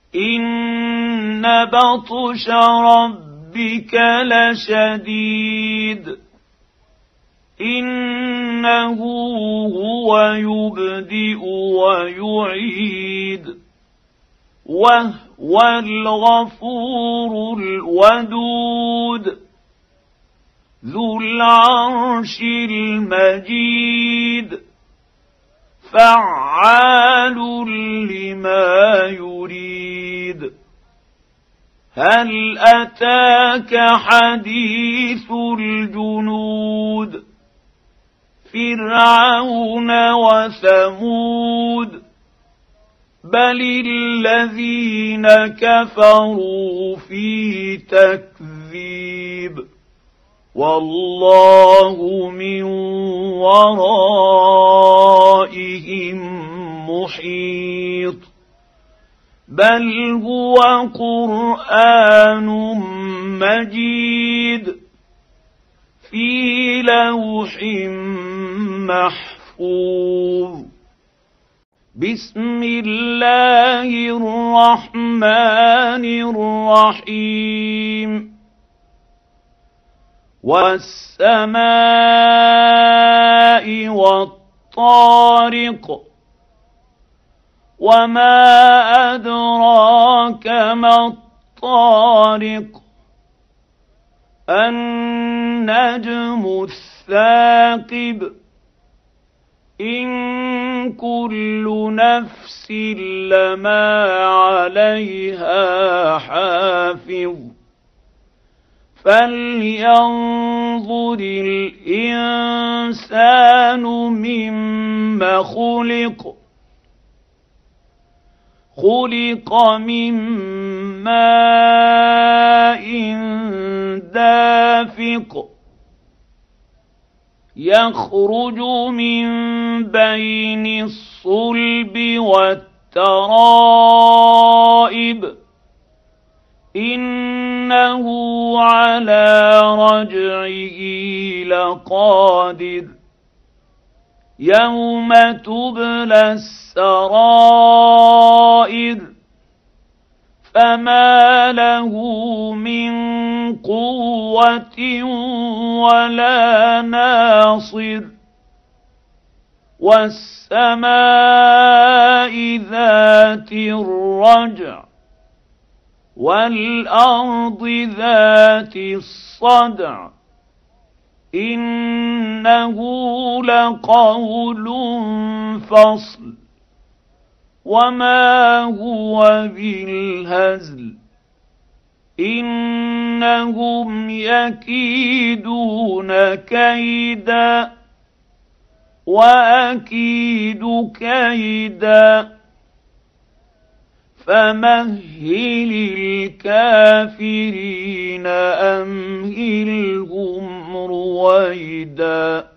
إن بطش ربك لشديد إنه هو يبدئ ويعيد وهو الغفور الودود ذو العرش المجيد فعال لما يريد هل أتاك حديث الجنود فرعون وثمود بل الذين كفروا في تكذيب والله من ورائهم محيط بل هو قرآن مجيد في لوح محفوظ بسم الله الرحمن الرحيم والسماء والطارق وما أدراك ما الطارق النجم الثاقب إن كل نفس لما عليها حافظ فلينظر الإنسان مما خلق من ماء دافق يخرج من بين الصلب والترائب إنه على رجعه لقادر يوم تبلى السرائر فما له من قوة ولا ناصر والسماء ذات الرجع والأرض ذات الصدع إنه لقول فصل وما هو بالهزل إنهم يكيدون كيدا وأكيد كيدا فمهل الكافرين أمهلهم رويدا